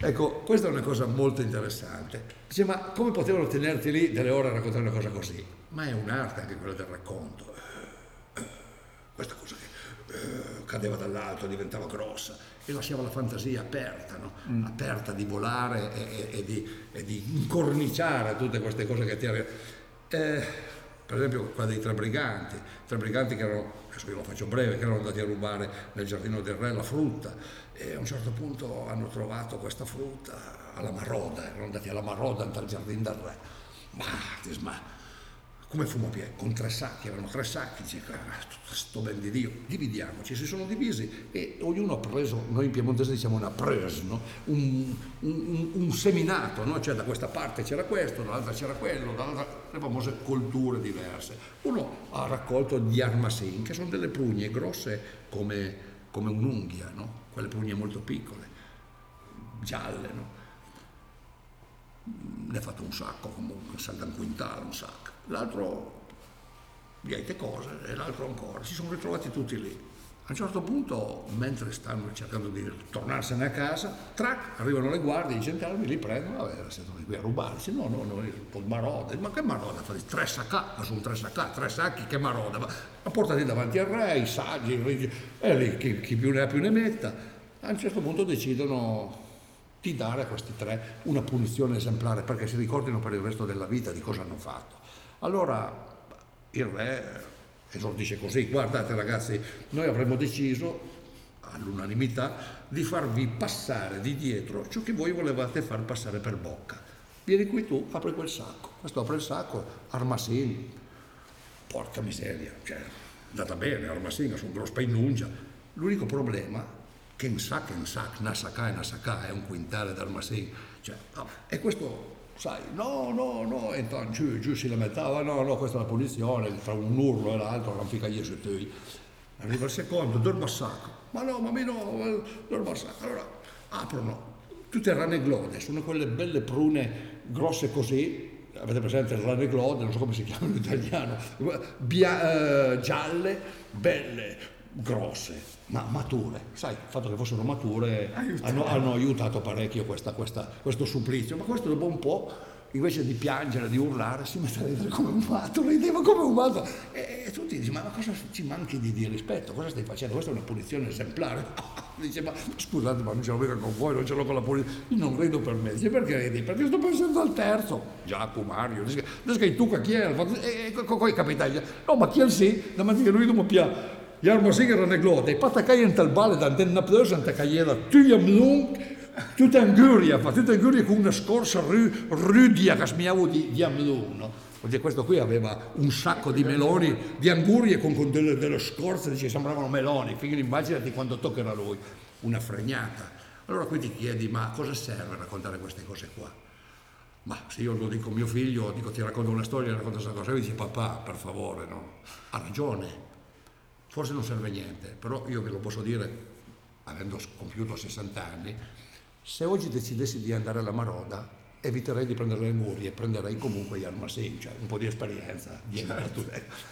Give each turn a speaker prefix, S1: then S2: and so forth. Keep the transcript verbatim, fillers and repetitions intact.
S1: Ecco, questa è una cosa molto interessante. Dice, ma come potevano tenerti lì delle ore a raccontare una cosa così? Ma è un'arte anche quella del racconto. Questa cosa che eh, cadeva dall'alto, diventava grossa e lasciava la fantasia aperta, no?
S2: Mm.
S1: Aperta di volare e, e, e, di, e di incorniciare tutte queste cose che ti arrivano. Eh, per esempio quella dei tre briganti, tre briganti che erano, adesso io lo faccio breve, che erano andati a rubare nel giardino del re la frutta e a un certo punto hanno trovato questa frutta alla Maroda, erano andati alla Maroda dal giardino del re. Ma, ma come fumo pieno? Con tre sacchi, avevano tre sacchi, dice, sto ben di Dio, dividiamoci, si sono divisi e ognuno ha preso, noi in piemontese diciamo una presa, no? un, un, un seminato, no? Cioè da questa parte c'era questo, dall'altra c'era quello, dall'altra, le famose colture diverse. Uno ha raccolto gli armasin, che sono delle prugne grosse come, come un'unghia, no? Quelle prugne molto piccole, gialle, no? Ne ha fatto un sacco, comunque, un quintale, un sacco. L'altro niente cose e l'altro ancora. Si sono ritrovati tutti lì. A un certo punto, mentre stanno cercando di tornarsene a casa, trac, arrivano le guardie, i gendarmi li prendono, vabbè, siete qui a rubare. Dice, no, no, no, il Maroda. Ma che Maroda? Fa tre sacca, sono tre sacca, tre sacchi, che Maroda? Ma la portati davanti al re, i saggi, e lì chi, chi più ne ha più ne metta. A un certo punto decidono di dare a questi tre una punizione esemplare perché si ricordino per il resto della vita di cosa hanno fatto. Allora il re esordisce così: guardate ragazzi, noi avremmo deciso all'unanimità di farvi passare di dietro ciò che voi volevate far passare per bocca. Vieni qui tu, apri quel sacco. Questo apre il sacco, armasin, porca miseria, cioè è andata bene, armasin, sono grosso pennuncia. L'unico problema che in sac, in sac, nasacà e nasacà è un quintale d'armasin, cioè, no. E questo, sai, no, no, no, e intanto giù, giù si lamentava, no, no, questa è la punizione, tra un urlo e l'altro, non fica io su te. Arriva il secondo, dormo a sacco, ma no, ma me no, dormo a sacco. Allora aprono, tutte raneglode, sono quelle belle prune grosse così, avete presente il raneglode, non so come si chiama in italiano, Bia, eh, gialle, belle, grosse, ma mature. Sai, il fatto che fossero mature hanno, hanno aiutato parecchio questa, questa, questo supplizio, ma questo dopo un po', invece di piangere, di urlare, si mette a ridere come un matto, rideva come un matto, e, e tu ti dici, ma cosa ci manchi di, di rispetto, cosa stai facendo? Questa è una punizione esemplare. Dice, ma scusate, ma non ce l'ho mica con voi, non ce l'ho con la punizione. Io non rido per me. Dice, perché ridi? Perché sto pensando al terzo. Giacomo, Mario, dice che tu chi è? E con i capitani, no, ma chi è il sì? La mattina noi dobbiamo piangere. Ja, maar zeker een glote. Pata kaj en talbale dan den napdeusen te caiera. Tu jam lung, tu t'anguria, fa tu t'anguria con una scorza ru, rudia che smiavo di, di amlung, no? Perché questo qui aveva un sacco di meloni, di angurie con, con delle, delle scorze, dice, sembravano meloni. Figli, immaginati quando toccherà lui, una fregnata. Allora qui ti chiedi, ma cosa serve raccontare queste cose qua? Ma se io lo dico a mio figlio, dico ti racconto una storia, racconto questa cosa, e lui dice, papà, per favore, no? Ha ragione. Forse non serve niente, però io ve lo posso dire, avendo compiuto sessanta anni, se oggi decidessi di andare alla Maroda, eviterei di prendere le murie, prenderei comunque gli armasin, cioè un po' di esperienza. Certo.